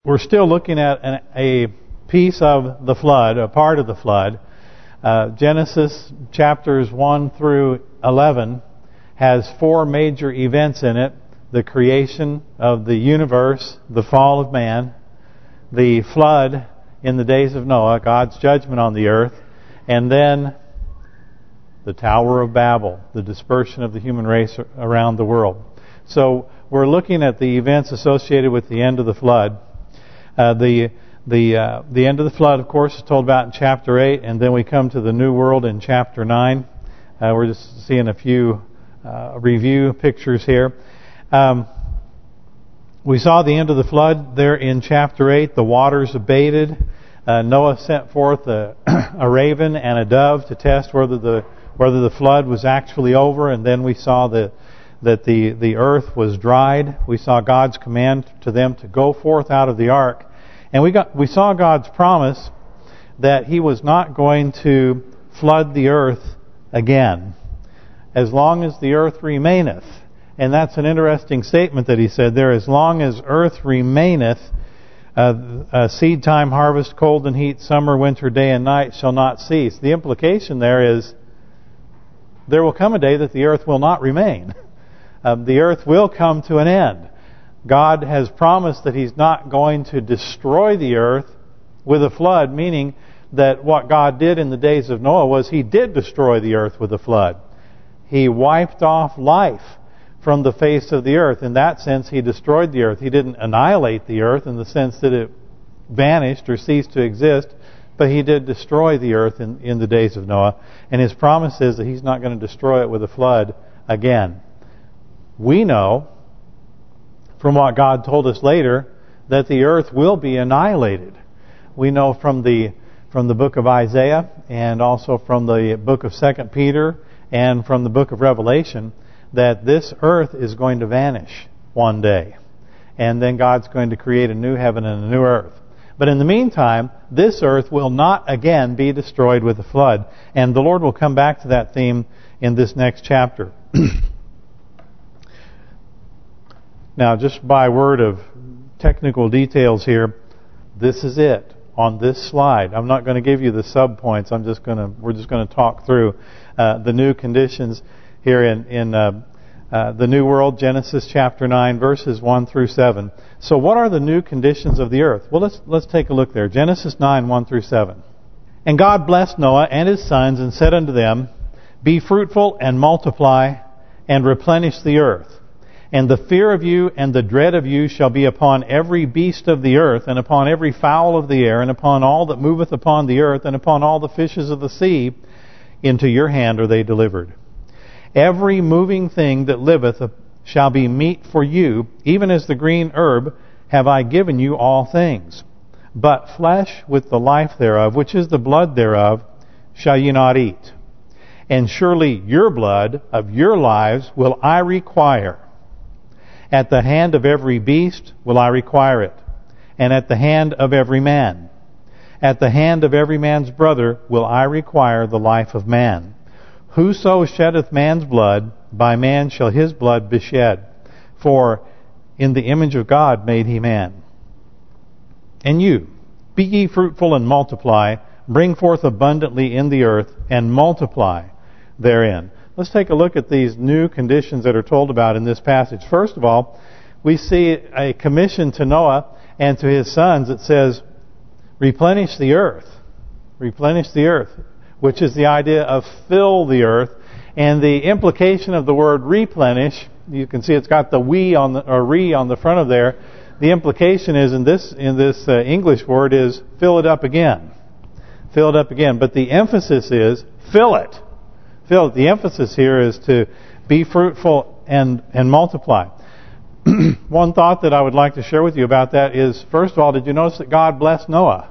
we're still looking at a piece of the flood, a part of the flood. Genesis chapters 1 through 11 has 4 major events in it: the creation of the universe, the fall of man, the flood in the days of Noah, God's judgment on the earth, and then the Tower of Babel, the dispersion of the human race around the world. So we're looking at the events associated with the end of the flood. The end of the flood, of course, is told about in chapter 8, and then we come to the new world in chapter 9. We're just seeing a few review pictures here. We saw the end of the flood there in chapter 8. The waters abated. Noah sent forth a raven and a dove to test whether the flood was actually over, and then we saw that the earth was dried. We saw God's command to them to go forth out of the ark. And we saw God's promise that He was not going to flood the earth again as long as the earth remaineth. And that's an interesting statement that He said there. As long as earth remaineth, seed time, harvest, cold and heat, summer, winter, day and night shall not cease. The implication there is there will come a day that the earth will not remain. The earth will come to an end. God has promised that He's not going to destroy the earth with a flood, meaning that what God did in the days of Noah was He did destroy the earth with a flood. He wiped off life from the face of the earth. In that sense, He destroyed the earth. He didn't annihilate the earth in the sense that it vanished or ceased to exist, but He did destroy the earth in the days of Noah. And His promise is that He's not going to destroy it with a flood again. We know from what God told us later that the earth will be annihilated. We know from the book of Isaiah and also from the book of 2 Peter and from the book of Revelation that this earth is going to vanish one day. And then God's going to create a new heaven and a new earth. But in the meantime, this earth will not again be destroyed with a flood. And the Lord will come back to that theme in this next chapter. Now, just by word of technical details here, this is it on this slide. I'm not going to give you the sub-points. We're just going to talk through the new conditions here in the New World, Genesis chapter 9, verses 1 through 7. So what are the new conditions of the earth? Well, let's take a look there. Genesis 9, 1 through 7. And God blessed Noah and his sons and said unto them, Be fruitful and multiply and replenish the earth. And the fear of you and the dread of you shall be upon every beast of the earth, and upon every fowl of the air, and upon all that moveth upon the earth, and upon all the fishes of the sea. Into your hand are they delivered. Every moving thing that liveth shall be meat for you, even as the green herb have I given you all things. But flesh with the life thereof, which is the blood thereof, shall ye not eat. And surely your blood of your lives will I require. At the hand of every beast will I require it, and at the hand of every man. At the hand of every man's brother will I require the life of man. Whoso sheddeth man's blood, by man shall his blood be shed. For in the image of God made He man. And you, be ye fruitful and multiply, bring forth abundantly in the earth, and multiply therein. Let's take a look at these new conditions that are told about in this passage. First of all, we see a commission to Noah and to his sons that says, replenish the earth. Replenish the earth, which is the idea of fill the earth. And the implication of the word replenish, you can see it's got the we on the or re on the front of there. The implication is in this English word is fill it up again. Fill it up again. But the emphasis is fill it. The emphasis here is to be fruitful and multiply. One thought that I would like to share with you about that is, first of all, did you notice that God blessed Noah?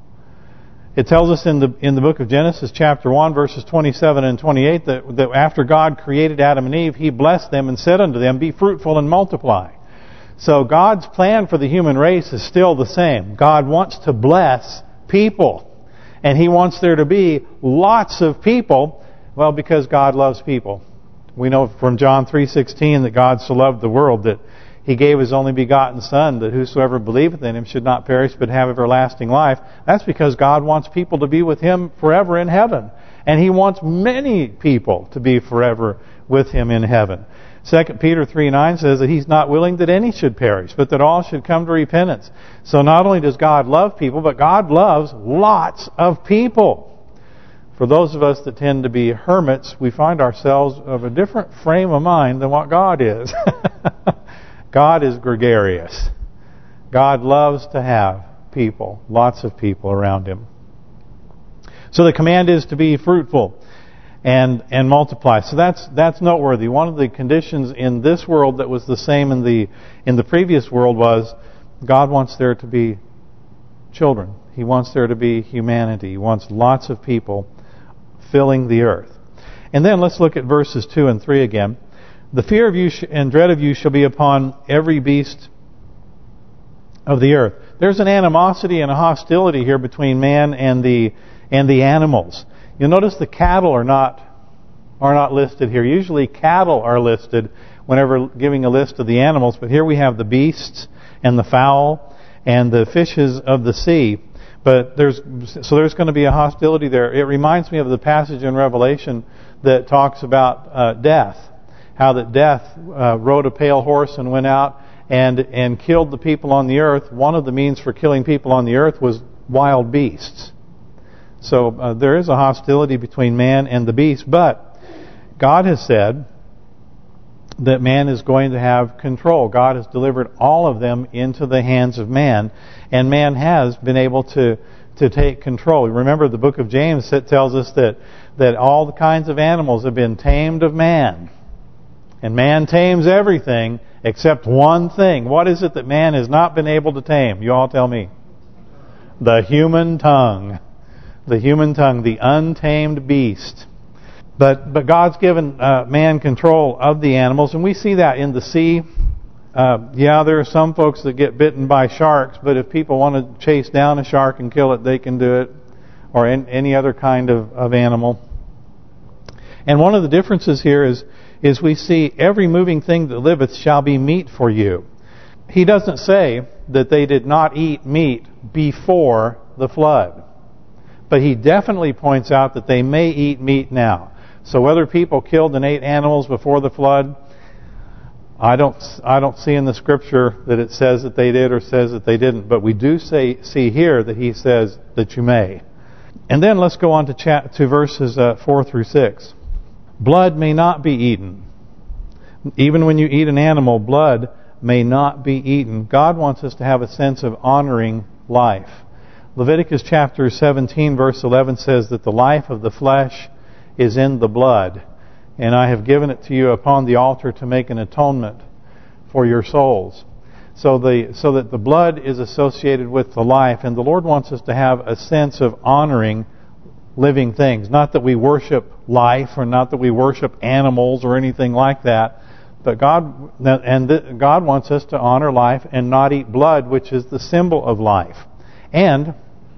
It tells us in the book of Genesis chapter 1 verses 27 and 28 that after God created Adam and Eve, He blessed them and said unto them, Be fruitful and multiply. So God's plan for the human race is still the same. God wants to bless people. And He wants there to be lots of people. Well, because God loves people. We know from John 3:16 that God so loved the world that He gave His only begotten Son, that whosoever believeth in Him should not perish but have everlasting life. That's because God wants people to be with Him forever in heaven. And He wants many people to be forever with Him in heaven. 2 Peter 3:9 says that He's not willing that any should perish, but that all should come to repentance. So not only does God love people, but God loves lots of people. For those of us that tend to be hermits, we find ourselves of a different frame of mind than what God is. God is gregarious. God loves to have people, lots of people around Him. So the command is to be fruitful and multiply. So that's noteworthy. One of the conditions in this world that was the same in the previous world was God wants there to be children. He wants there to be humanity. He wants lots of people filling the earth. And then let's look at verses 2 and 3 again. The fear of you and dread of you shall be upon every beast of the earth. There's an animosity and a hostility here between man and the animals. You'll notice the cattle are not listed here. Usually cattle are listed whenever giving a list of the animals, but here we have the beasts and the fowl and the fishes of the sea. But there's going to be a hostility there. It reminds me of the passage in Revelation that talks about death. How that death rode a pale horse and went out and killed the people on the earth. One of the means for killing people on the earth was wild beasts. So there is a hostility between man and the beast. But God has said that man is going to have control. God has delivered all of them into the hands of man, and man has been able to take control. Remember the book of James, it tells us that all the kinds of animals have been tamed of man, and man tames everything except one thing. What is it that man has not been able to tame? You all tell me. The human tongue. The human tongue, the untamed beast. But God's given man control of the animals, and we see that in the sea. There are some folks that get bitten by sharks, but if people want to chase down a shark and kill it, they can do it, or any other kind of animal. And one of the differences here is we see every moving thing that liveth shall be meat for you. He doesn't say that they did not eat meat before the flood, but He definitely points out that they may eat meat now. So whether people killed and ate animals before the flood, I don't see in the Scripture that it says that they did or says that they didn't. But we do see here that He says that you may. And then let's go on to verses 4 through 6. Blood may not be eaten. Even when you eat an animal, blood may not be eaten. God wants us to have a sense of honoring life. Leviticus chapter 17 verse 11 says that the life of the flesh is in the blood, and I have given it to you upon the altar to make an atonement for your souls. So that the blood is associated with the life, and the Lord wants us to have a sense of honoring living things. Not that we worship life, or not that we worship animals or anything like that, but God wants us to honor life and not eat blood, which is the symbol of life. And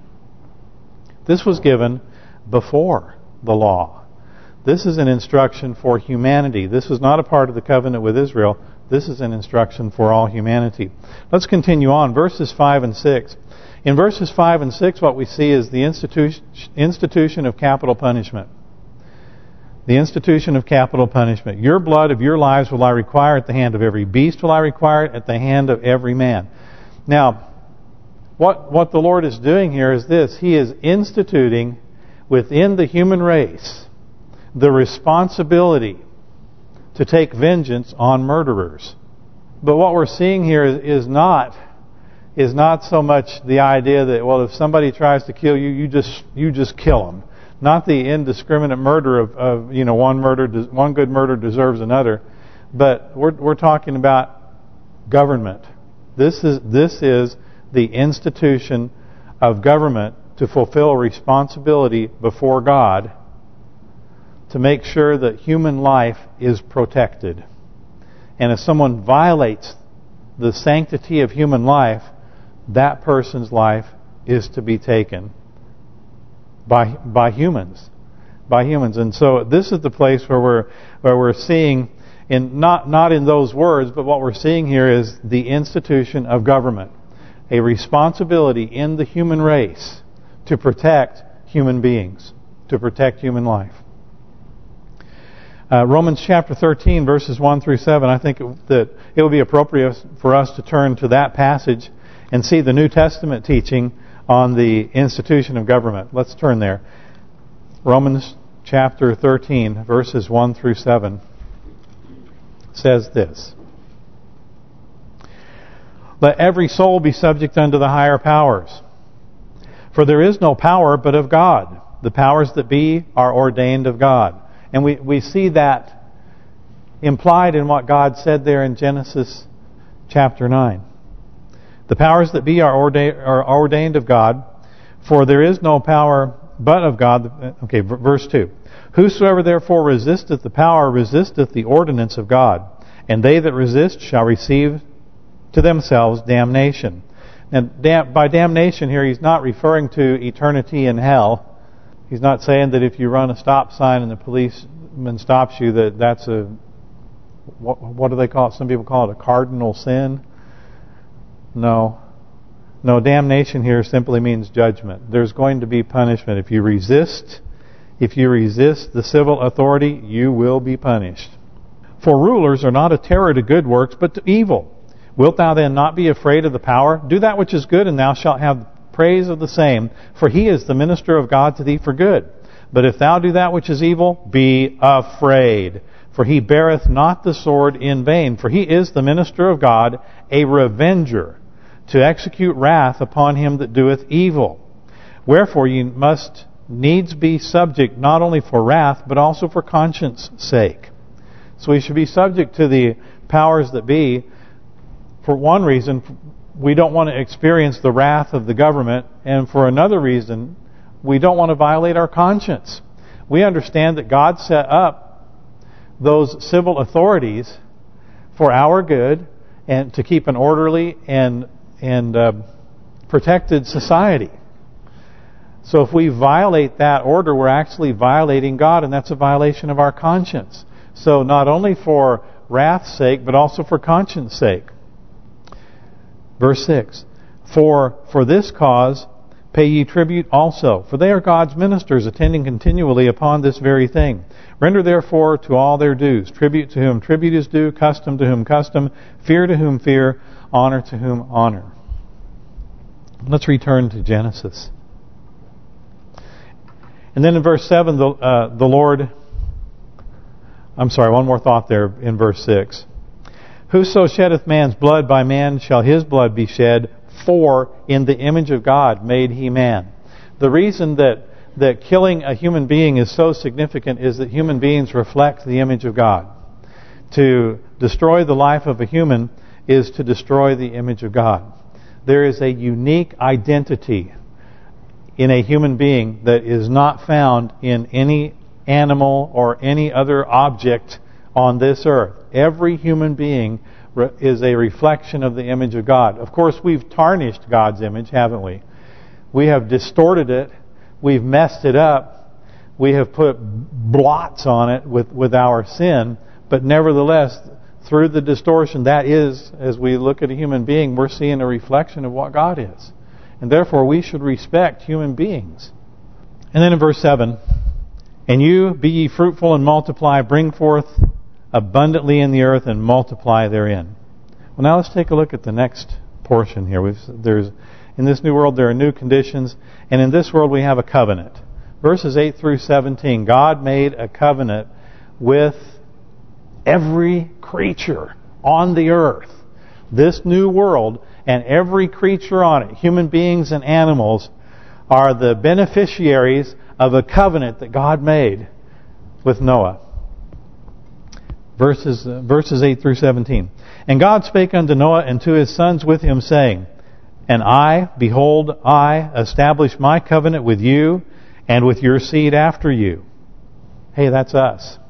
this was given before the law. This is an instruction for humanity. This is not a part of the covenant with Israel. This is an instruction for all humanity. Let's continue on. Verses 5 and 6. In verses 5 and 6, what we see is the institution of capital punishment. The institution of capital punishment. Your blood of your lives will I require at the hand of every beast, will I require it at the hand of every man. Now, what the Lord is doing here is this. He is instituting within the human race the responsibility to take vengeance on murderers. But what we're seeing here is not so much the idea that, well, if somebody tries to kill you, you just kill them. Not the indiscriminate murder of one good murder deserves another, but we're talking about government. This is the institution of government to fulfill a responsibility before God to make sure that human life is protected. And if someone violates the sanctity of human life, that person's life is to be taken by humans. And so this is the place where we're seeing not in those words, but what we're seeing here is the institution of government, a responsibility in the human race to protect human beings, to protect human life. Romans chapter 13, verses 1 through 7, I think that it would be appropriate for us to turn to that passage and see the New Testament teaching on the institution of government. Let's turn there. Romans chapter 13, verses 1 through 7 says this: Let every soul be subject unto the higher powers. For there is no power but of God. The powers that be are ordained of God. And we see that implied in what God said there in Genesis chapter 9. The powers that be are ordained of God, for there is no power but of God. Okay, verse 2. Whosoever therefore resisteth the power resisteth the ordinance of God, and they that resist shall receive to themselves damnation. And by damnation here, he's not referring to eternity in hell. He's not saying that if you run a stop sign and the policeman stops you, that's a, what do they call it? Some people call it a cardinal sin. No, damnation here simply means judgment. There's going to be punishment. If you resist the civil authority, you will be punished. For rulers are not a terror to good works, but to evil. Wilt thou then not be afraid of the power? Do that which is good, and thou shalt have praise of the same, for he is the minister of God to thee for good. But if thou do that which is evil, be afraid, for he beareth not the sword in vain, for he is the minister of God, a revenger, to execute wrath upon him that doeth evil. Wherefore ye must needs be subject, not only for wrath, but also for conscience sake. So we should be subject to the powers that be. For one reason, we don't want to experience the wrath of the government, and for another reason, we don't want to violate our conscience. We understand that God set up those civil authorities for our good and to keep an orderly and protected society. So if we violate that order, we're actually violating God, and that's a violation of our conscience. So not only for wrath's sake, but also for conscience sake. Verse 6, For this cause pay ye tribute also, for they are God's ministers, attending continually upon this very thing. Render therefore to all their dues, tribute to whom tribute is due, custom to whom custom, fear to whom fear, honor to whom honor. Let's return to Genesis. And then in verse 7, the Lord... I'm sorry, one more thought there in verse 6. Whoso sheddeth man's blood, by man shall his blood be shed, for in the image of God made he man. The reason that killing a human being is so significant is that human beings reflect the image of God. To destroy the life of a human is to destroy the image of God. There is a unique identity in a human being that is not found in any animal or any other object on this earth. Every human being is a reflection of the image of God. Of course, we've tarnished God's image, haven't we? We have distorted it. We've messed it up. We have put blots on it with our sin. But nevertheless, through the distortion, that is, as we look at a human being, we're seeing a reflection of what God is. And therefore, we should respect human beings. And then in verse 7, And you, be ye fruitful and multiply, bring forth abundantly in the earth and multiply therein. Well, now let's take a look at the next portion here. In this new world, there are new conditions, and in this world we have a covenant. Verses 8 through 17, God made a covenant with every creature on the earth. This new world and every creature on it, human beings and animals, are the beneficiaries of a covenant that God made with Noah. Verses 8 through 17. And God spake unto Noah and to his sons with him, saying, And I, behold, I establish my covenant with you and with your seed after you. Hey, that's us.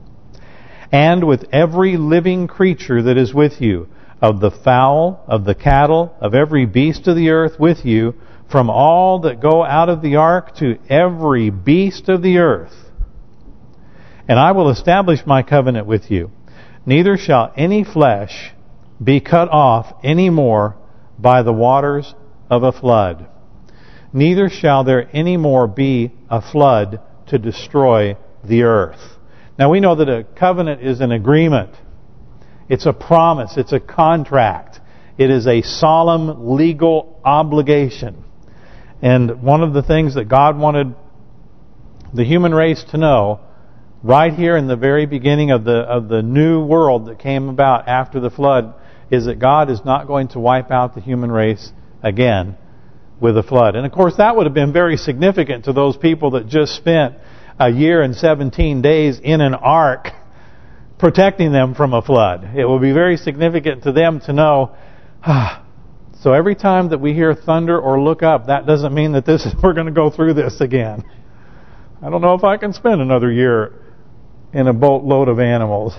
And with every living creature that is with you, of the fowl, of the cattle, of every beast of the earth with you, from all that go out of the ark to every beast of the earth. And I will establish my covenant with you. Neither shall any flesh be cut off any more by the waters of a flood. Neither shall there any more be a flood to destroy the earth. Now we know that a covenant is an agreement. It's a promise. It's a contract. It is a solemn legal obligation. And one of the things that God wanted the human race to know right here in the very beginning of the new world that came about after the flood is that God is not going to wipe out the human race again with a flood. And of course that would have been very significant to those people that just spent a year and 17 days in an ark protecting them from a flood. It will be very significant to them to know, so every time that we hear thunder or look up, that doesn't mean that we're going to go through this again. I don't know if I can spend another year in a boatload of animals.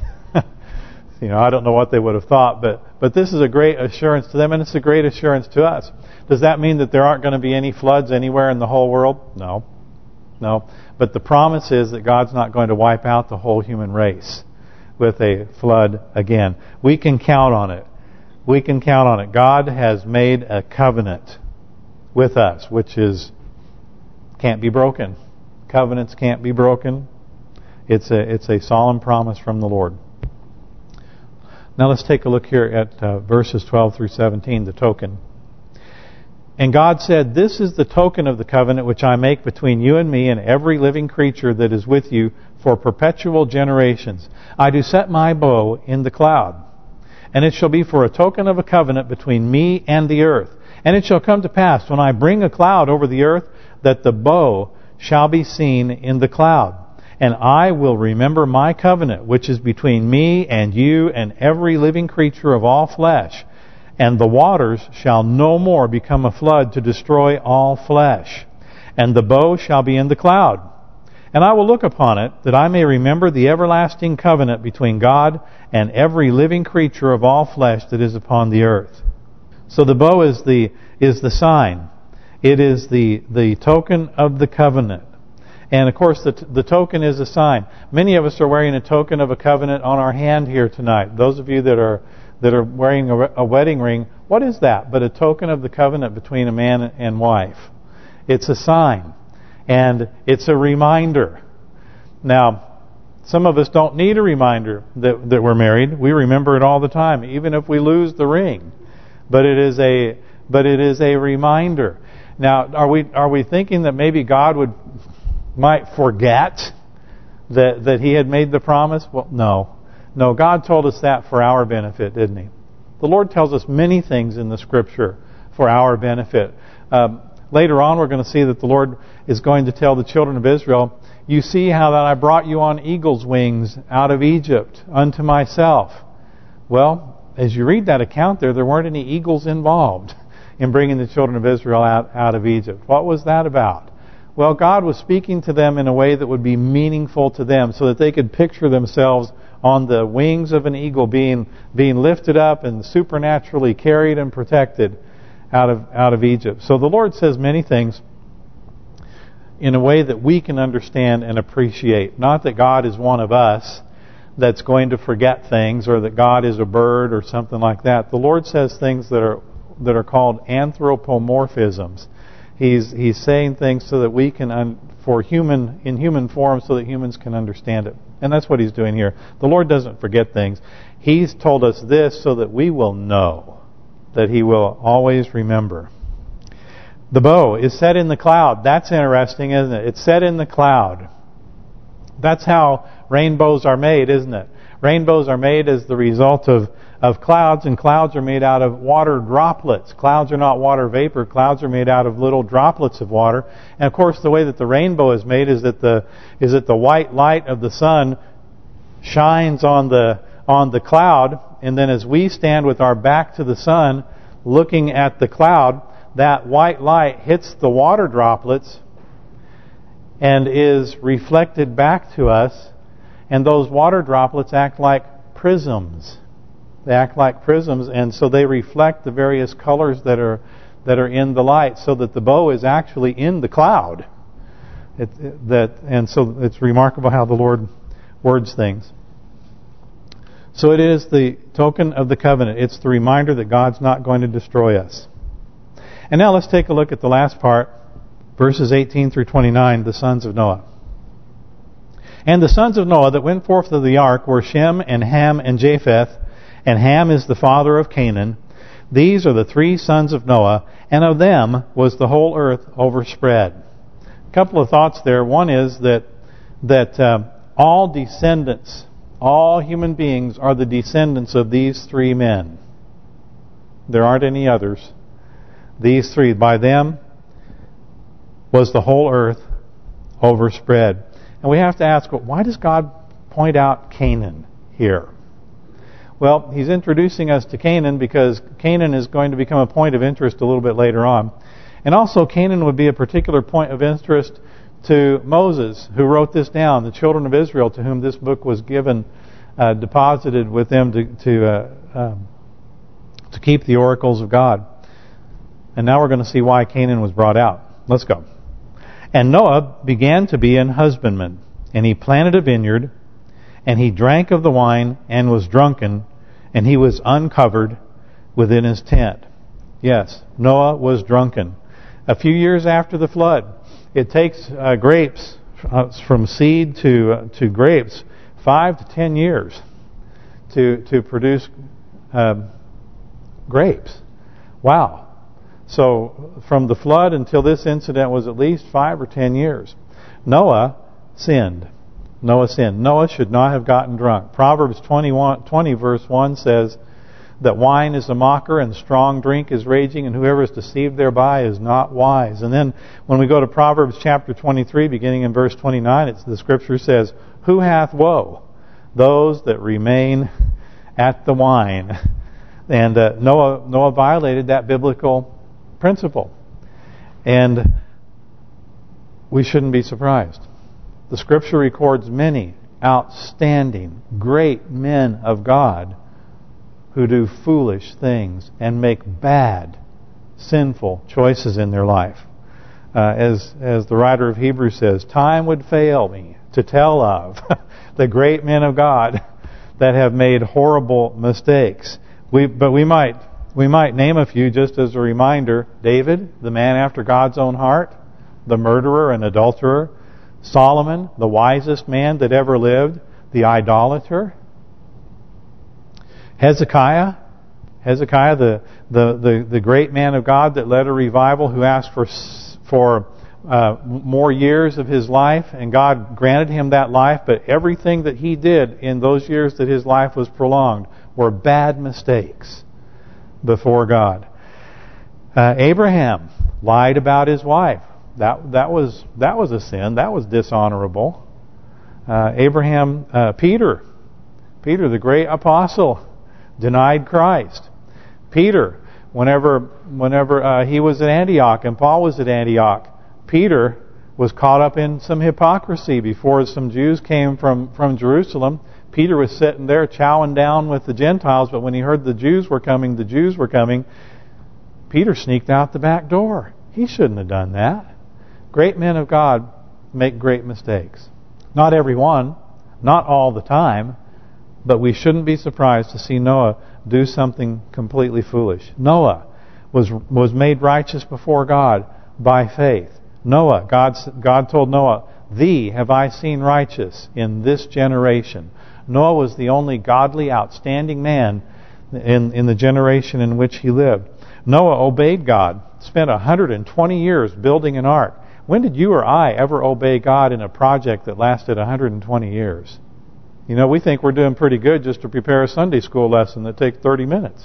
I don't know what they would have thought, but this is a great assurance to them, and it's a great assurance to us. Does that mean that there aren't going to be any floods anywhere in the whole world? No. But the promise is that God's not going to wipe out the whole human race with a flood again. We can count on it. We can count on it. God has made a covenant with us, which can't be broken. Covenants can't be broken. It's a solemn promise from the Lord. Now let's take a look here at verses 12 through 17, the token. And God said, "This is the token of the covenant which I make between you and me and every living creature that is with you for perpetual generations. I do set my bow in the cloud. And it shall be for a token of a covenant between me and the earth. And it shall come to pass, when I bring a cloud over the earth, that the bow shall be seen in the cloud. And I will remember my covenant, which is between me and you and every living creature of all flesh. And the waters shall no more become a flood to destroy all flesh. And the bow shall be in the cloud. And I will look upon it, that I may remember the everlasting covenant between God and every living creature of all flesh that is upon the earth." So the bow is the sign. It is the token of the covenant. And of course the token is a sign. Many of us are wearing a token of a covenant on our hand here tonight. Those of you that are wearing a wedding ring, what is that but a token of the covenant between a man and wife? It's a sign. And it's a reminder. Now, some of us don't need a reminder that we're married. We remember it all the time, even if we lose the ring. But it is a reminder. Now, are we thinking that maybe God might forget that He had made the promise? Well, no. No, God told us that for our benefit, didn't He? The Lord tells us many things in the Scripture for our benefit. Later on, we're going to see that the Lord is going to tell the children of Israel, "You see how that I brought you on eagle's wings out of Egypt unto myself." Well, as you read that account there weren't any eagles involved in bringing the children of Israel out of Egypt. What was that about? Well, God was speaking to them in a way that would be meaningful to them so that they could picture themselves on the wings of an eagle being lifted up and supernaturally carried and protected out of Egypt. So the Lord says many things in a way that we can understand and appreciate. Not that God is one of us that's going to forget things, or that God is a bird or something like that. The Lord says things that are called anthropomorphisms. He's saying things so that we can in human form, so that humans can understand it. And that's what He's doing here. The Lord doesn't forget things. He's told us this so that we will know, that He will always remember. The bow is set in the cloud. That's interesting, isn't it? It's set in the cloud. That's how rainbows are made, isn't it? Rainbows are made as the result of clouds, and clouds are made out of water droplets. Clouds are not water vapor. Clouds are made out of little droplets of water. And of course, the way that the rainbow is made is that the white light of the sun shines on the cloud, and then as we stand with our back to the sun, looking at the cloud, that white light hits the water droplets and is reflected back to us, and those water droplets act like prisms. They act like prisms, and so they reflect the various colors that are in the light, so that the bow is actually in the cloud. And so it's remarkable how the Lord words things. So it is the token of the covenant. It's the reminder that God's not going to destroy us. And now let's take a look at the last part, verses 18 through 29, the sons of Noah. And the sons of Noah that went forth of the ark were Shem and Ham and Japheth, and Ham is the father of Canaan. These are the three sons of Noah, and of them was the whole earth overspread. A couple of thoughts there. One is that all descendants, all human beings are the descendants of these three men. There aren't any others. These three, by them was the whole earth overspread. And we have to ask, well, why does God point out Canaan here? Well, He's introducing us to Canaan because Canaan is going to become a point of interest a little bit later on. And also Canaan would be a particular point of interest to Moses, who wrote this down, the children of Israel to whom this book was given, deposited with them to keep the oracles of God. And now we're going to see why Canaan was brought out. Let's go. And Noah began to be an husbandman, and he planted a vineyard, and he drank of the wine and was drunken, and he was uncovered within his tent. Yes, Noah was drunken. A few years after the flood, it takes grapes from seed to grapes 5 to 10 years to produce grapes. Wow. So from the flood until this incident was at least 5 or 10 years. Noah sinned. Noah should not have gotten drunk. Proverbs 20 verse 1 says that wine is a mocker and strong drink is raging, and whoever is deceived thereby is not wise. And then when we go to Proverbs chapter 23, beginning in verse 29, the scripture says, "Who hath woe? Those that remain at the wine." And Noah violated that biblical principle. And we shouldn't be surprised. The scripture records many outstanding, great men of God who do foolish things and make bad, sinful choices in their life. As the writer of Hebrews says, time would fail me to tell of the great men of God that have made horrible mistakes. But we might name a few just as a reminder. David, the man after God's own heart, the murderer and adulterer. Solomon, the wisest man that ever lived, the idolater. Hezekiah, the great man of God that led a revival, who asked for more years of his life, and God granted him that life. But everything that he did in those years that his life was prolonged were bad mistakes before God. Abraham lied about his wife. That was a sin. That was dishonorable. Peter, the great apostle, denied Christ. Peter, whenever he was at Antioch and Paul was at Antioch, Peter was caught up in some hypocrisy before some Jews came from Jerusalem. Peter was sitting there chowing down with the Gentiles, but when he heard the Jews were coming, Peter sneaked out the back door. He shouldn't have done that. Great men of God make great mistakes. Not every one, not all the time, but we shouldn't be surprised to see Noah do something completely foolish. Noah was made righteous before God by faith. Noah, God told Noah, "Thee have I seen righteous in this generation." Noah was the only godly, outstanding man in the generation in which he lived. Noah obeyed God, spent 120 years building an ark. When did you or I ever obey God in a project that lasted 120 years? You know, we think we're doing pretty good just to prepare a Sunday school lesson that takes 30 minutes.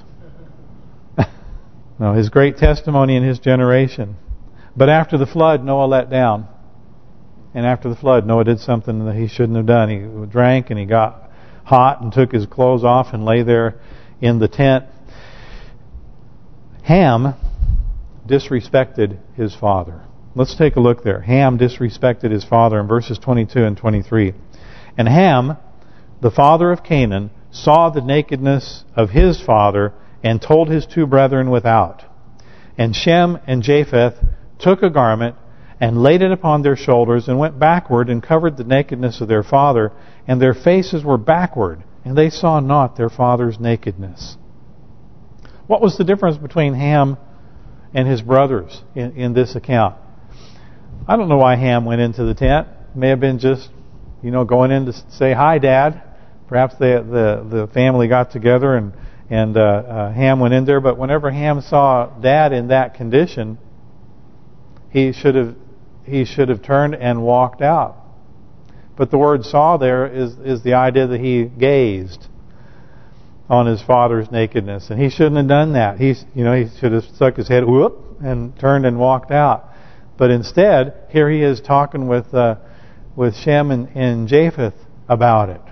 No, his great testimony in his generation. But after the flood, Noah let down. And after the flood, Noah did something that he shouldn't have done. He drank and he got hot and took his clothes off and lay there in the tent. Ham disrespected his father. Let's take a look there. Ham disrespected his father in verses 22 and 23. And Ham, the father of Canaan, saw the nakedness of his father and told his two brethren without. And Shem and Japheth took a garment and laid it upon their shoulders and went backward and covered the nakedness of their father, and their faces were backward, and they saw not their father's nakedness. What was the difference between Ham and his brothers in this account? I don't know why Ham went into the tent. May have been just, going in to say, "Hi, Dad." Perhaps the family got together and Ham went in there. But whenever Ham saw Dad in that condition, he should have turned and walked out. But the word "saw" there is the idea that he gazed on his father's nakedness, and he shouldn't have done that. He should have stuck his head and turned and walked out. But instead, here he is talking with Shem and Japheth about it.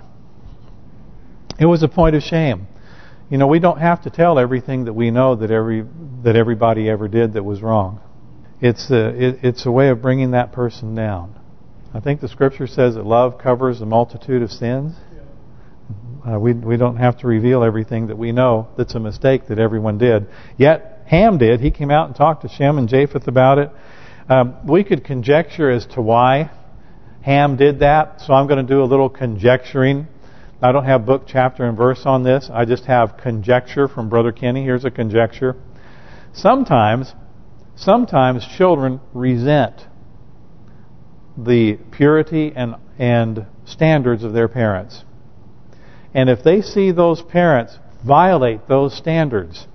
It was a point of shame. We don't have to tell everything that we know that everybody ever did that was wrong. It's a way of bringing that person down. I think the Scripture says that love covers a multitude of sins. We don't have to reveal everything that we know that's a mistake that everyone did. Yet Ham did. He came out and talked to Shem and Japheth about it. We could conjecture as to why Ham did that, so I'm going to do a little conjecturing. I don't have book, chapter, and verse on this. I just have conjecture from Brother Kenny. Here's a conjecture. Sometimes children resent the purity and standards of their parents. And if they see those parents violate those standards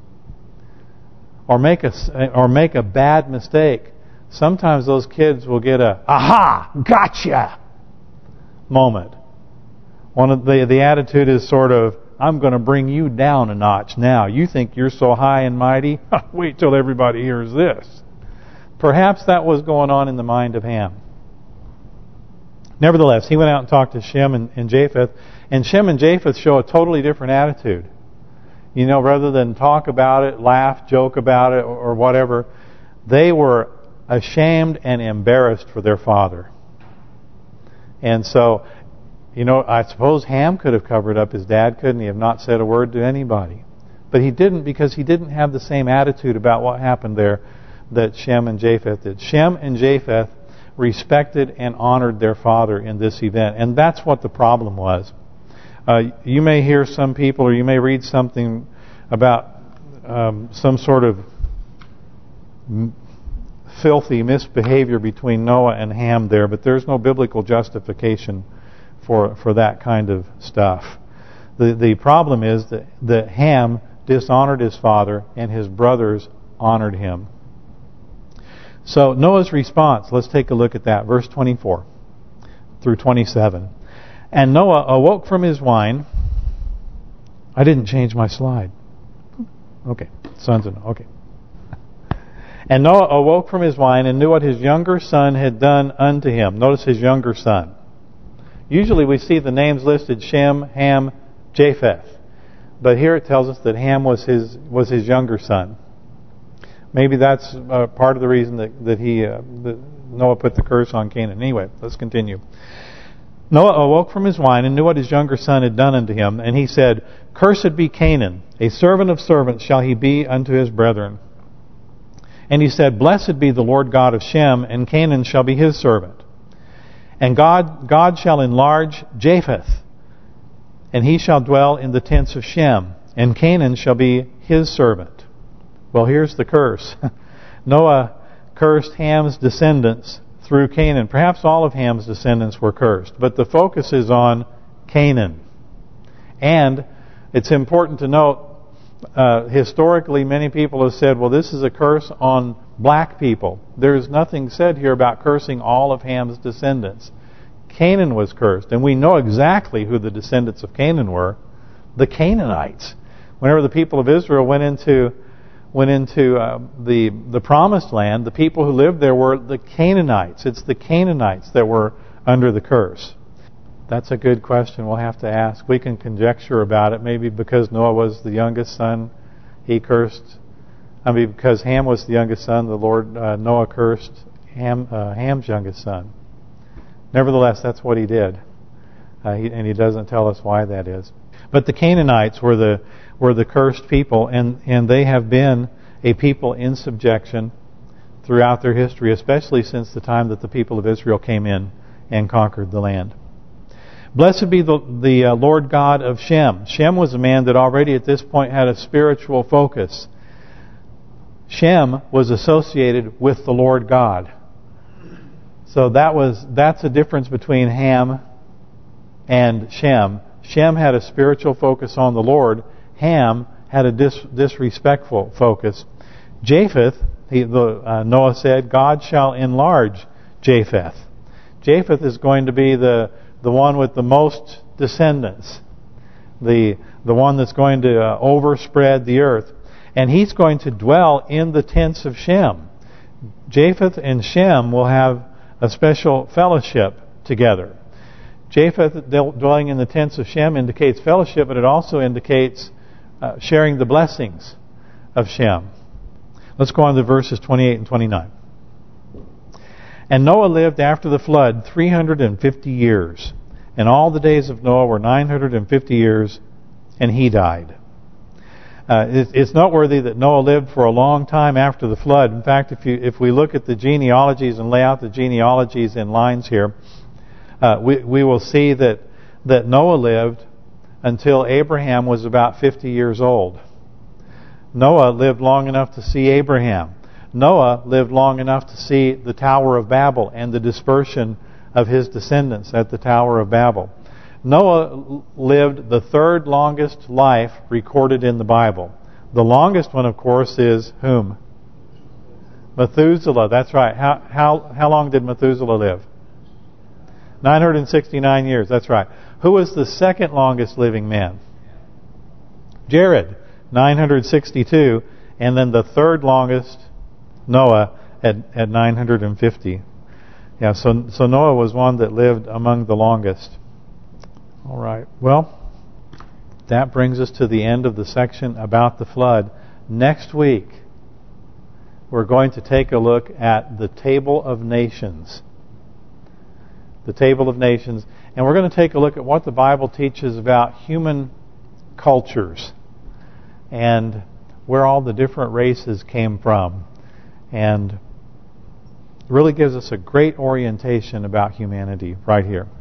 or make a bad mistake, sometimes those kids will get a "aha, gotcha" moment. One of the attitude is sort of, "I'm going to bring you down a notch now. You think you're so high and mighty? Wait till everybody hears this." Perhaps that was going on in the mind of Ham. Nevertheless, he went out and talked to Shem and Japheth, and Shem and Japheth show a totally different attitude. Rather than talk about it, laugh, joke about it, or whatever, they were ashamed and embarrassed for their father. And so, I suppose Ham could have covered up his dad, couldn't he? Have not said a word to anybody. But he didn't, because he didn't have the same attitude about what happened there that Shem and Japheth did. Shem and Japheth respected and honored their father in this event. And that's what the problem was. You may hear some people, or you may read something about some sort of filthy misbehavior between Noah and Ham there, but there's no biblical justification for that kind of stuff. The problem is that Ham dishonored his father and his brothers honored him. So Noah's response, let's take a look at that, verse 24 through 27. And Noah awoke from his wine. I didn't change my slide. Okay, sons and okay. And Noah awoke from his wine and knew what his younger son had done unto him. Notice his younger son. Usually we see the names listed: Shem, Ham, Japheth. But here it tells us that Ham was his younger son. Maybe that's part of the reason that Noah put the curse on Canaan. Anyway, let's continue. Noah awoke from his wine and knew what his younger son had done unto him. And he said, "Cursed be Canaan, a servant of servants shall he be unto his brethren." And he said, "Blessed be the Lord God of Shem, and Canaan shall be his servant. And God shall enlarge Japheth, and he shall dwell in the tents of Shem, and Canaan shall be his servant." Well, here's the curse. Noah cursed Ham's descendants through Canaan. Perhaps all of Ham's descendants were cursed, but the focus is on Canaan. And it's important to note, historically many people have said, well, this is a curse on black people. There's nothing said here about cursing all of Ham's descendants. Canaan was cursed, and we know exactly who the descendants of Canaan were: the Canaanites. Whenever the people of Israel went into the promised land, the people who lived there were the Canaanites. It's the Canaanites that were under the curse. That's a good question we'll have to ask. We can conjecture about it. Maybe because Noah was the youngest son, he cursed. Because Ham was the youngest son, the Lord Noah cursed Ham's youngest son. Nevertheless, that's what he did, and he doesn't tell us why that is. But the Canaanites were the cursed people, and they have been a people in subjection throughout their history, especially since the time that the people of Israel came in and conquered the land. Blessed be the Lord God of Shem. Shem was a man that already at this point had a spiritual focus. Shem was associated with the Lord God. So that's a difference between Ham and Shem. Shem had a spiritual focus on the Lord. Ham had a disrespectful focus. Japheth, Noah said, God shall enlarge Japheth. Japheth is going to be the one with the most descendants, the one that's going to overspread the earth. And he's going to dwell in the tents of Shem. Japheth and Shem will have a special fellowship together. Japheth dwelling in the tents of Shem indicates fellowship, but it also indicates sharing the blessings of Shem. Let's go on to verses 28 and 29. And Noah lived after the flood 350 years. And all the days of Noah were 950 years, and he died. It's noteworthy that Noah lived for a long time after the flood. In fact, if we look at the genealogies and lay out the genealogies in lines here, we will see that Noah lived until Abraham was about 50 years old. Noah lived long enough to see Abraham. Noah lived long enough to see the Tower of Babel and the dispersion of his descendants at the Tower of Babel. Noah lived the third longest life recorded in the Bible. The longest one, of course, is whom? Methuselah. That's right. How long did Methuselah live? 969 years. That's right. Who was the second longest living man? Jared, 962, and then the third longest, Noah, at 950. Yeah, so Noah was one that lived among the longest. All right. Well, that brings us to the end of the section about the flood. Next week, we're going to take a look at the Table of Nations. The Table of Nations. And we're going to take a look at what the Bible teaches about human cultures and where all the different races came from. And it really gives us a great orientation about humanity right here.